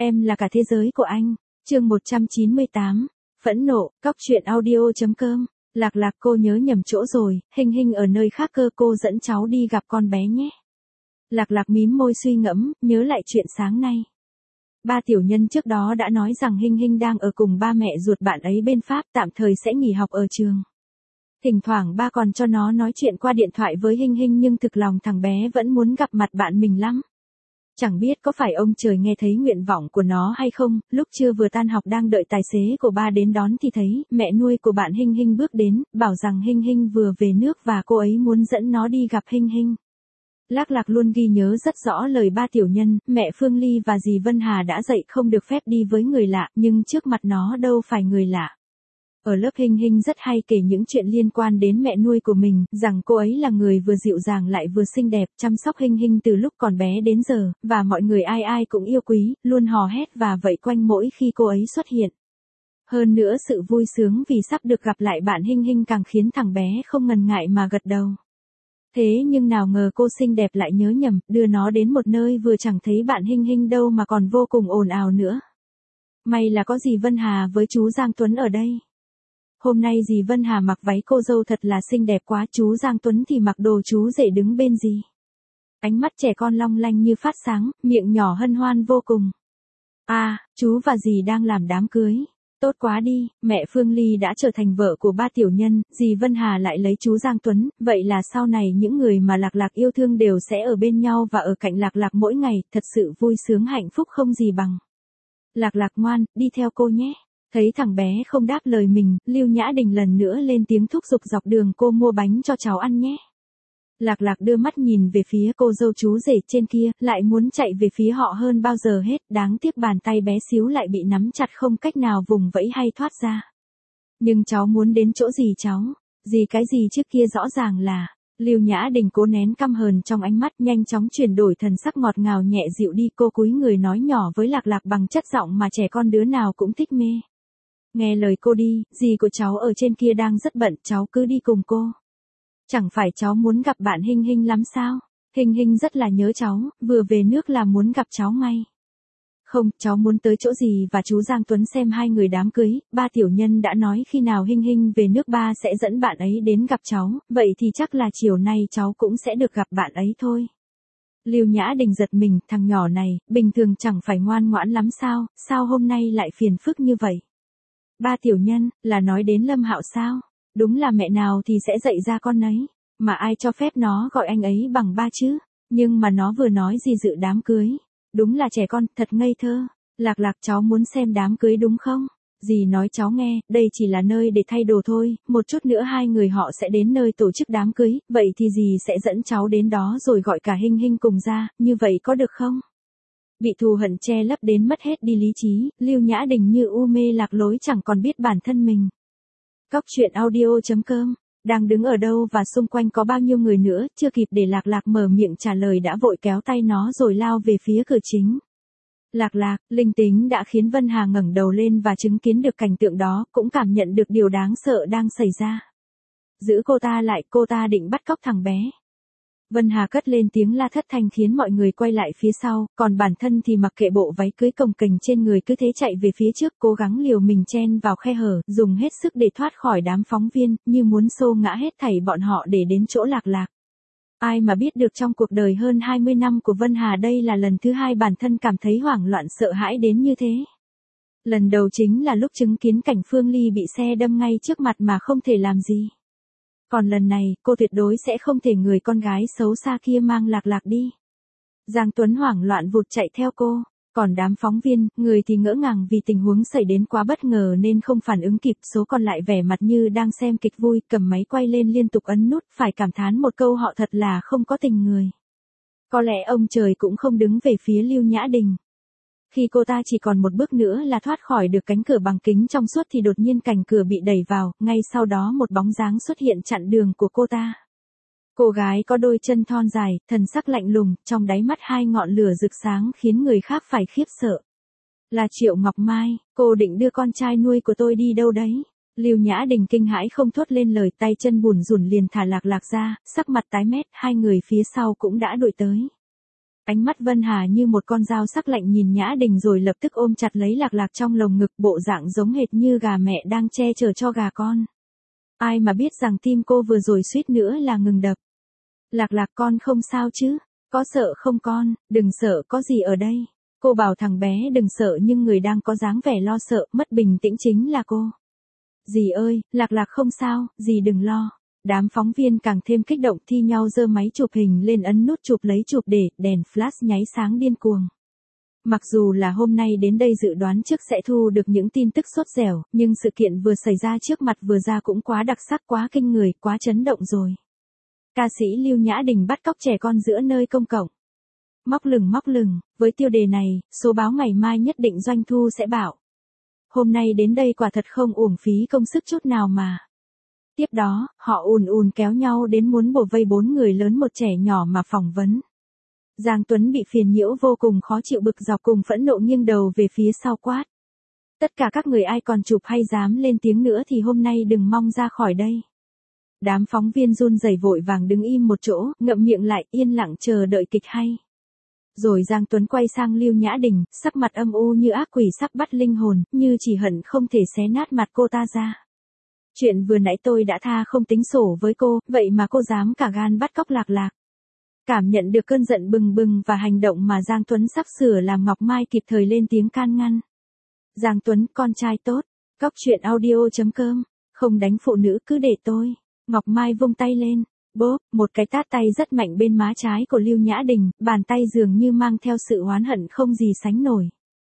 Em là cả thế giới của anh. Chương 198. Phẫn nộ, cóc truyện audio.com. Lạc Lạc, cô nhớ nhầm chỗ rồi, Hình Hình ở nơi khác cơ, cô dẫn cháu đi gặp con bé nhé. Lạc Lạc mím môi suy ngẫm, nhớ lại chuyện sáng nay. Ba tiểu nhân trước đó đã nói rằng Hình Hình đang ở cùng ba mẹ ruột bạn ấy bên Pháp, tạm thời sẽ nghỉ học ở trường. Thỉnh thoảng ba còn cho nó nói chuyện qua điện thoại với Hình Hình, nhưng thực lòng thằng bé vẫn muốn gặp mặt bạn mình lắm. Chẳng biết có phải ông trời nghe thấy nguyện vọng của nó hay không, lúc trưa vừa tan học đang đợi tài xế của ba đến đón thì thấy mẹ nuôi của bạn Hình Hình bước đến, bảo rằng Hình Hình vừa về nước và cô ấy muốn dẫn nó đi gặp Hình Hình. Lạc Lạc luôn ghi nhớ rất rõ lời ba tiểu nhân, mẹ Phương Ly và dì Vân Hà đã dạy không được phép đi với người lạ, nhưng trước mặt nó đâu phải người lạ. Ở lớp Hình Hình rất hay kể những chuyện liên quan đến mẹ nuôi của mình, rằng cô ấy là người vừa dịu dàng lại vừa xinh đẹp, chăm sóc Hình Hình từ lúc còn bé đến giờ, và mọi người ai ai cũng yêu quý, luôn hò hét và vẫy quanh mỗi khi cô ấy xuất hiện. Hơn nữa sự vui sướng vì sắp được gặp lại bạn Hình Hình càng khiến thằng bé không ngần ngại mà gật đầu. Thế nhưng nào ngờ cô xinh đẹp lại nhớ nhầm, đưa nó đến một nơi vừa chẳng thấy bạn Hình Hình đâu mà còn vô cùng ồn ào nữa. May là có dì Vân Hà với chú Giang Tuấn ở đây. Hôm nay dì Vân Hà mặc váy cô dâu thật là xinh đẹp quá, chú Giang Tuấn thì mặc đồ chú rể đứng bên dì. Ánh mắt trẻ con long lanh như phát sáng, miệng nhỏ hân hoan vô cùng. À, chú và dì đang làm đám cưới. Tốt quá đi, mẹ Phương Ly đã trở thành vợ của ba tiểu nhân, dì Vân Hà lại lấy chú Giang Tuấn, vậy là sau này những người mà Lạc Lạc yêu thương đều sẽ ở bên nhau và ở cạnh Lạc Lạc mỗi ngày, thật sự vui sướng hạnh phúc không gì bằng. Lạc Lạc ngoan, đi theo cô nhé. Thấy thằng bé không đáp lời mình, Lưu Nhã Đình lần nữa lên tiếng thúc giục dọc đường, cô mua bánh cho cháu ăn nhé. Lạc Lạc đưa mắt nhìn về phía cô dâu chú rể trên kia, lại muốn chạy về phía họ hơn bao giờ hết, đáng tiếc bàn tay bé xíu lại bị nắm chặt không cách nào vùng vẫy hay thoát ra. Nhưng cháu muốn đến chỗ gì cháu? Gì cái gì trước kia rõ ràng là... Lưu Nhã Đình cố nén căm hờn trong ánh mắt, nhanh chóng chuyển đổi thần sắc ngọt ngào nhẹ dịu đi, cô cúi người nói nhỏ với Lạc Lạc bằng chất giọng mà trẻ con đứa nào cũng thích mê. Nghe lời cô đi, dì của cháu ở trên kia đang rất bận, cháu cứ đi cùng cô. Chẳng phải cháu muốn gặp bạn Hình Hình lắm sao? Hình Hình rất là nhớ cháu, vừa về nước là muốn gặp cháu ngay. Không, cháu muốn tới chỗ dì và chú Giang Tuấn xem hai người đám cưới, ba tiểu nhân đã nói khi nào Hình Hình về nước ba sẽ dẫn bạn ấy đến gặp cháu, vậy thì chắc là chiều nay cháu cũng sẽ được gặp bạn ấy thôi. Lưu Nhã Đình giật mình, thằng nhỏ này, bình thường chẳng phải ngoan ngoãn lắm sao hôm nay lại phiền phức như vậy? Ba tiểu nhân, là nói đến Lâm Hạo sao? Đúng là mẹ nào thì sẽ dạy ra con ấy, mà ai cho phép nó gọi anh ấy bằng ba chứ? Nhưng mà nó vừa nói gì dự đám cưới. Đúng là trẻ con, thật ngây thơ. Lạc Lạc, cháu muốn xem đám cưới đúng không? Dì nói cháu nghe, đây chỉ là nơi để thay đồ thôi, một chút nữa hai người họ sẽ đến nơi tổ chức đám cưới, vậy thì dì sẽ dẫn cháu đến đó rồi gọi cả Hình Hình cùng ra, như vậy có được không? Bị thù hận che lấp đến mất hết đi lý trí, Lưu Nhã Đình như u mê lạc lối chẳng còn biết bản thân mình. Cóc truyện audio.com. Đang đứng ở đâu và xung quanh có bao nhiêu người nữa, chưa kịp để Lạc Lạc mở miệng trả lời đã vội kéo tay nó rồi lao về phía cửa chính. Lạc Lạc, linh tính đã khiến Vân Hà ngẩng đầu lên và chứng kiến được cảnh tượng đó, cũng cảm nhận được điều đáng sợ đang xảy ra. Giữ cô ta lại, cô ta định bắt cóc thằng bé. Vân Hà cất lên tiếng la thất thanh khiến mọi người quay lại phía sau, còn bản thân thì mặc kệ bộ váy cưới cồng kềnh trên người cứ thế chạy về phía trước, cố gắng liều mình chen vào khe hở, dùng hết sức để thoát khỏi đám phóng viên, như muốn xô ngã hết thảy bọn họ để đến chỗ Lạc Lạc. Ai mà biết được trong cuộc đời hơn 20 năm của Vân Hà đây là lần thứ hai bản thân cảm thấy hoảng loạn sợ hãi đến như thế. Lần đầu chính là lúc chứng kiến cảnh Phương Ly bị xe đâm ngay trước mặt mà không thể làm gì. Còn lần này, cô tuyệt đối sẽ không thể người con gái xấu xa kia mang Lạc Lạc đi. Giang Tuấn hoảng loạn vụt chạy theo cô, còn đám phóng viên, người thì ngỡ ngàng vì tình huống xảy đến quá bất ngờ nên không phản ứng kịp, số còn lại vẻ mặt như đang xem kịch vui, cầm máy quay lên liên tục ấn nút, phải cảm thán một câu họ thật là không có tình người. Có lẽ ông trời cũng không đứng về phía Lưu Nhã Đình. Khi cô ta chỉ còn một bước nữa là thoát khỏi được cánh cửa bằng kính trong suốt thì đột nhiên cành cửa bị đẩy vào, ngay sau đó một bóng dáng xuất hiện chặn đường của cô ta. Cô gái có đôi chân thon dài, thần sắc lạnh lùng, trong đáy mắt hai ngọn lửa rực sáng khiến người khác phải khiếp sợ. Là Triệu Ngọc Mai, cô định đưa con trai nuôi của tôi đi đâu đấy? Lưu Nhã Đình kinh hãi không thốt lên lời, tay chân bủn rủn liền thả Lạc Lạc ra, sắc mặt tái mét, hai người phía sau cũng đã đuổi tới. Ánh mắt Vân Hà như một con dao sắc lạnh nhìn Nhã Đình rồi lập tức ôm chặt lấy Lạc Lạc trong lồng ngực, bộ dạng giống hệt như gà mẹ đang che chở cho gà con. Ai mà biết rằng tim cô vừa rồi suýt nữa là ngừng đập. Lạc Lạc, con không sao chứ? Có sợ không con? Đừng sợ, có gì ở đây? Cô bảo thằng bé đừng sợ nhưng người đang có dáng vẻ lo sợ, mất bình tĩnh chính là cô. Dì ơi, Lạc Lạc không sao, dì đừng lo. Đám phóng viên càng thêm kích động thi nhau giơ máy chụp hình lên ấn nút chụp lấy chụp để, đèn flash nháy sáng điên cuồng. Mặc dù là hôm nay đến đây dự đoán trước sẽ thu được những tin tức sốt dẻo, nhưng sự kiện vừa xảy ra trước mặt vừa ra cũng quá đặc sắc, quá kinh người, quá chấn động rồi. Ca sĩ Lưu Nhã Đình bắt cóc trẻ con giữa nơi công cộng. Móc lửng, với tiêu đề này, số báo ngày mai nhất định doanh thu sẽ bạo. Hôm nay đến đây quả thật không uổng phí công sức chút nào mà. Tiếp đó, họ ùn kéo nhau đến muốn bổ vây 4 người lớn một trẻ nhỏ mà phỏng vấn. Giang Tuấn bị phiền nhiễu vô cùng, khó chịu, bực dọc cùng phẫn nộ, nghiêng đầu về phía sau quát. Tất cả các người ai còn chụp hay dám lên tiếng nữa thì hôm nay đừng mong ra khỏi đây. Đám phóng viên run rẩy vội vàng đứng im một chỗ, ngậm miệng lại, yên lặng chờ đợi kịch hay. Rồi Giang Tuấn quay sang Lưu Nhã Đình, sắc mặt âm u như ác quỷ sắp bắt linh hồn, như chỉ hận không thể xé nát mặt cô ta ra. Chuyện vừa nãy tôi đã tha không tính sổ với cô, vậy mà cô dám cả gan bắt cóc Lạc Lạc. Cảm nhận được cơn giận bừng bừng và hành động mà Giang Tuấn sắp sửa làm, Ngọc Mai kịp thời lên tiếng can ngăn. Giang Tuấn, con trai tốt, Cóc Truyện Audio.com, không đánh phụ nữ cứ để tôi. Ngọc Mai vung tay lên, bốp, một cái tát tay rất mạnh bên má trái của Lưu Nhã Đình, bàn tay dường như mang theo sự oán hận không gì sánh nổi.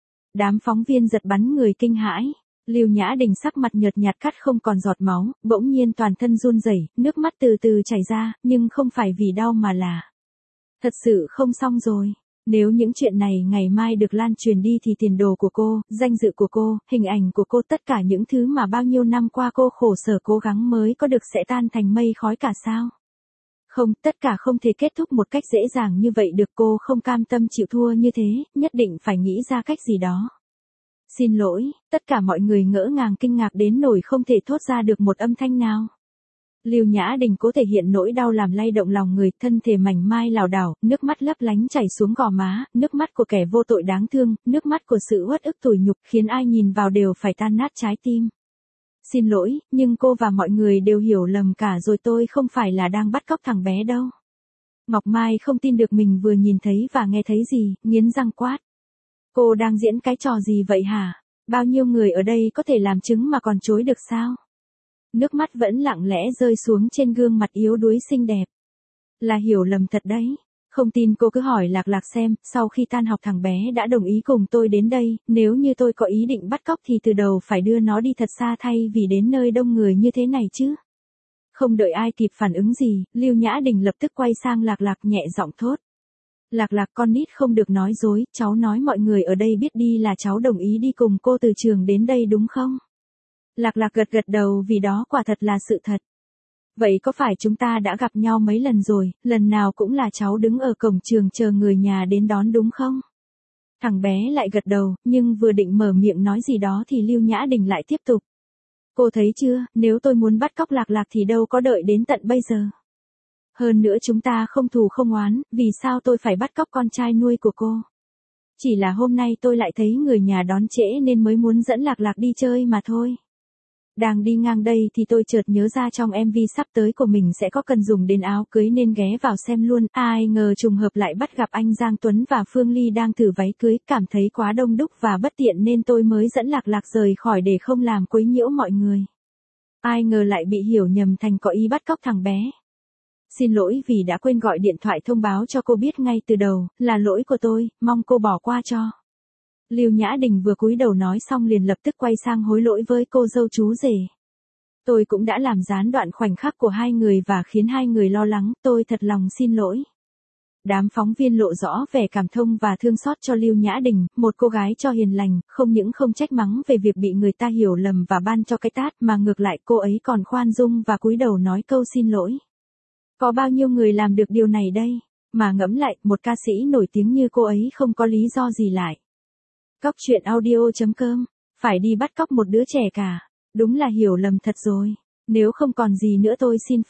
Đám phóng viên giật bắn người kinh hãi. Lưu Nhã Đình sắc mặt nhợt nhạt cắt không còn giọt máu, bỗng nhiên toàn thân run rẩy, nước mắt từ từ chảy ra, nhưng không phải vì đau mà là thật sự không xong rồi. Nếu những chuyện này ngày mai được lan truyền đi thì tiền đồ của cô, danh dự của cô, hình ảnh của cô, tất cả những thứ mà bao nhiêu năm qua cô khổ sở cố gắng mới có được sẽ tan thành mây khói cả sao? Không, tất cả không thể kết thúc một cách dễ dàng như vậy được, cô không cam tâm chịu thua như thế, nhất định phải nghĩ ra cách gì đó. Xin lỗi, tất cả mọi người ngỡ ngàng kinh ngạc đến nỗi không thể thốt ra được một âm thanh nào. Lưu Nhã Đình cố thể hiện nỗi đau làm lay động lòng người, thân thể mảnh mai lảo đảo, nước mắt lấp lánh chảy xuống gò má, nước mắt của kẻ vô tội đáng thương, nước mắt của sự uất ức tủi nhục khiến ai nhìn vào đều phải tan nát trái tim. Xin lỗi, nhưng cô và mọi người đều hiểu lầm cả rồi, tôi không phải là đang bắt cóc thằng bé đâu. Ngọc Mai không tin được mình vừa nhìn thấy và nghe thấy gì, nghiến răng quát. Cô đang diễn cái trò gì vậy hả? Bao nhiêu người ở đây có thể làm chứng mà còn chối được sao? Nước mắt vẫn lặng lẽ rơi xuống trên gương mặt yếu đuối xinh đẹp. Là hiểu lầm thật đấy. Không tin cô cứ hỏi Lạc Lạc xem, sau khi tan học thằng bé đã đồng ý cùng tôi đến đây, nếu như tôi có ý định bắt cóc thì từ đầu phải đưa nó đi thật xa thay vì đến nơi đông người như thế này chứ. Không đợi ai kịp phản ứng gì, Lưu Nhã Đình lập tức quay sang Lạc Lạc nhẹ giọng thốt. Lạc Lạc, con nít không được nói dối, cháu nói mọi người ở đây biết đi là cháu đồng ý đi cùng cô từ trường đến đây đúng không? Lạc Lạc gật đầu vì đó quả thật là sự thật. Vậy có phải chúng ta đã gặp nhau mấy lần rồi, lần nào cũng là cháu đứng ở cổng trường chờ người nhà đến đón đúng không? Thằng bé lại gật đầu, nhưng vừa định mở miệng nói gì đó thì Lưu Nhã Đình lại tiếp tục. Cô thấy chưa, nếu tôi muốn bắt cóc Lạc Lạc thì đâu có đợi đến tận bây giờ. Hơn nữa chúng ta không thù không oán, vì sao tôi phải bắt cóc con trai nuôi của cô? Chỉ là hôm nay tôi lại thấy người nhà đón trễ nên mới muốn dẫn Lạc Lạc đi chơi mà thôi. Đang đi ngang đây thì tôi chợt nhớ ra trong MV sắp tới của mình sẽ có cần dùng đến áo cưới nên ghé vào xem luôn. Ai ngờ trùng hợp lại bắt gặp anh Giang Tuấn và Phương Ly đang thử váy cưới, cảm thấy quá đông đúc và bất tiện nên tôi mới dẫn Lạc Lạc rời khỏi để không làm quấy nhiễu mọi người. Ai ngờ lại bị hiểu nhầm thành có ý bắt cóc thằng bé. Xin lỗi vì đã quên gọi điện thoại thông báo cho cô biết ngay từ đầu, là lỗi của tôi, mong cô bỏ qua cho. Lưu Nhã Đình vừa cúi đầu nói xong liền lập tức quay sang hối lỗi với cô dâu chú rể. Tôi cũng đã làm gián đoạn khoảnh khắc của hai người và khiến hai người lo lắng, tôi thật lòng xin lỗi. Đám phóng viên lộ rõ vẻ cảm thông và thương xót cho Lưu Nhã Đình, một cô gái cho hiền lành, không những không trách mắng về việc bị người ta hiểu lầm và ban cho cái tát mà ngược lại cô ấy còn khoan dung và cúi đầu nói câu xin lỗi. Có bao nhiêu người làm được điều này đây? Mà ngẫm lại, một ca sĩ nổi tiếng như cô ấy không có lý do gì lại. Cóc Truyện Audio.com, phải đi bắt cóc một đứa trẻ cả. Đúng là hiểu lầm thật rồi. Nếu không còn gì nữa tôi xin phép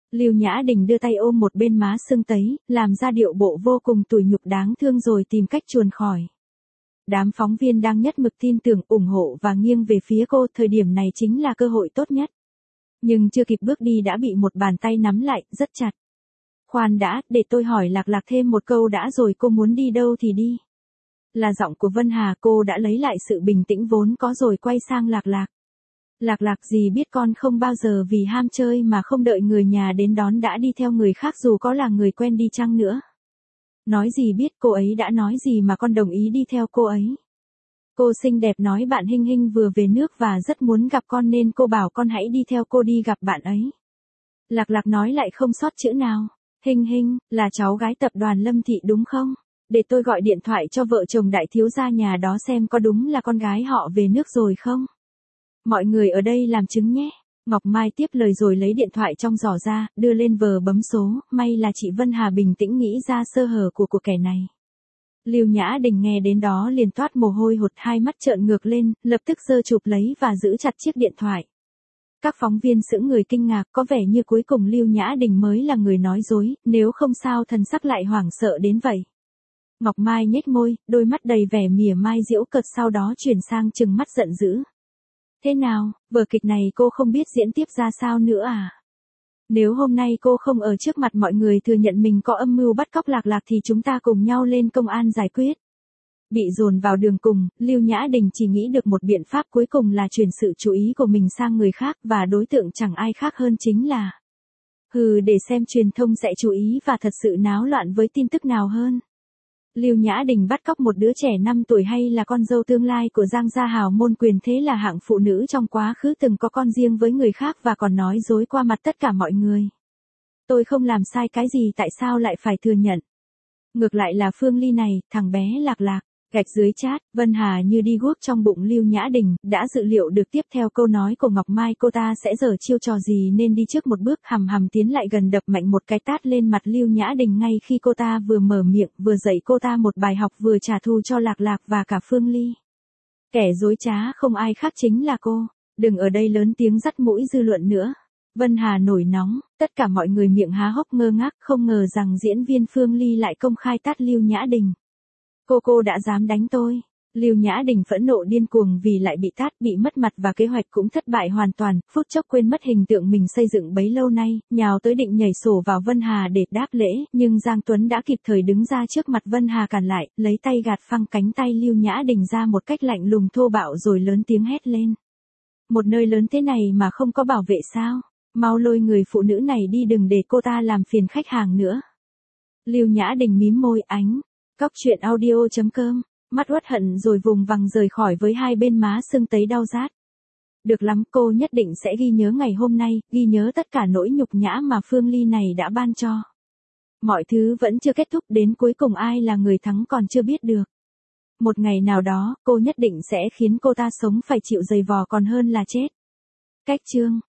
Lưu Nhã Đình đưa tay ôm một bên má sưng tấy, làm ra điệu bộ vô cùng tủi nhục đáng thương rồi tìm cách chuồn khỏi. Đám phóng viên đang nhất mực tin tưởng, ủng hộ và nghiêng về phía cô, thời điểm này chính là cơ hội tốt nhất. Nhưng chưa kịp bước đi đã bị một bàn tay nắm lại, rất chặt. Khoan đã, để tôi hỏi Lạc Lạc thêm một câu đã rồi, cô muốn đi đâu thì đi. Là giọng của Vân Hà, cô đã lấy lại sự bình tĩnh vốn có rồi quay sang Lạc Lạc. Lạc Lạc, gì biết con không bao giờ vì ham chơi mà không đợi người nhà đến đón đã đi theo người khác dù có là người quen đi chăng nữa. Nói gì biết, cô ấy đã nói gì mà con đồng ý đi theo cô ấy. Cô xinh đẹp nói bạn Hinh Hinh vừa về nước và rất muốn gặp con nên cô bảo con hãy đi theo cô đi gặp bạn ấy. Lạc Lạc nói lại không sót chữ nào. Hinh Hinh, là cháu gái tập đoàn Lâm Thị đúng không? Để tôi gọi điện thoại cho vợ chồng đại thiếu gia nhà đó xem có đúng là con gái họ về nước rồi không? Mọi người ở đây làm chứng nhé. Ngọc Mai tiếp lời rồi lấy điện thoại trong giỏ ra, đưa lên vờ bấm số, may là chị Vân Hà bình tĩnh nghĩ ra sơ hở của kẻ này. Lưu Nhã Đình nghe đến đó liền toát mồ hôi hột, hai mắt trợn ngược lên, lập tức giơ chụp lấy và giữ chặt chiếc điện thoại. Các phóng viên sững người kinh ngạc, có vẻ như cuối cùng Lưu Nhã Đình mới là người nói dối, nếu không sao thần sắc lại hoảng sợ đến vậy. Ngọc Mai nhếch môi, đôi mắt đầy vẻ mỉa mai giễu cợt, sau đó chuyển sang trừng mắt giận dữ. Thế nào, vở kịch này cô không biết diễn tiếp ra sao nữa à? Nếu hôm nay cô không ở trước mặt mọi người thừa nhận mình có âm mưu bắt cóc Lạc Lạc thì chúng ta cùng nhau lên công an giải quyết. Bị dồn vào đường cùng, Lưu Nhã Đình chỉ nghĩ được một biện pháp cuối cùng là chuyển sự chú ý của mình sang người khác, và đối tượng chẳng ai khác hơn chính là để xem truyền thông sẽ chú ý và thật sự náo loạn với tin tức nào hơn. Lưu Nhã Đình bắt cóc một đứa trẻ 5 tuổi hay là con dâu tương lai của Giang gia hào môn quyền thế, là hạng phụ nữ trong quá khứ từng có con riêng với người khác và còn nói dối qua mặt tất cả mọi người. Tôi không làm sai cái gì, tại sao lại phải thừa nhận? Ngược lại là Phương Ly này, thằng bé Lạc Lạc. Gạch dưới chat, Vân Hà như đi guốc trong bụng Lưu Nhã Đình, đã dự liệu được tiếp theo câu nói của Ngọc Mai cô ta sẽ giở chiêu trò gì nên đi trước một bước, hằm hằm tiến lại gần đập mạnh một cái tát lên mặt Lưu Nhã Đình ngay khi cô ta vừa mở miệng, vừa dạy cô ta một bài học, vừa trả thù cho Lạc Lạc và cả Phương Ly. Kẻ dối trá không ai khác chính là cô. Đừng ở đây lớn tiếng dắt mũi dư luận nữa. Vân Hà nổi nóng, tất cả mọi người miệng há hốc ngơ ngác, không ngờ rằng diễn viên Phương Ly lại công khai tát Lưu Nhã Đình. Cô đã dám đánh tôi. Lưu Nhã Đình phẫn nộ điên cuồng vì lại bị tát, bị mất mặt và kế hoạch cũng thất bại hoàn toàn, phút chốc quên mất hình tượng mình xây dựng bấy lâu nay, nhào tới định nhảy sổ vào Vân Hà để đáp lễ, nhưng Giang Tuấn đã kịp thời đứng ra trước mặt Vân Hà cản lại, lấy tay gạt phăng cánh tay Lưu Nhã Đình ra một cách lạnh lùng thô bạo rồi lớn tiếng hét lên. Một nơi lớn thế này mà không có bảo vệ sao? Mau lôi người phụ nữ này đi, đừng để cô ta làm phiền khách hàng nữa. Lưu Nhã Đình mím môi ánh. Cóc truyện audio.com, mắt uất hận rồi vùng vằng rời khỏi với hai bên má sưng tấy đau rát. Được lắm, cô nhất định sẽ ghi nhớ ngày hôm nay, ghi nhớ tất cả nỗi nhục nhã mà Phương Ly này đã ban cho. Mọi thứ vẫn chưa kết thúc, đến cuối cùng ai là người thắng còn chưa biết được. Một ngày nào đó, cô nhất định sẽ khiến cô ta sống phải chịu giày vò còn hơn là chết. Cách chương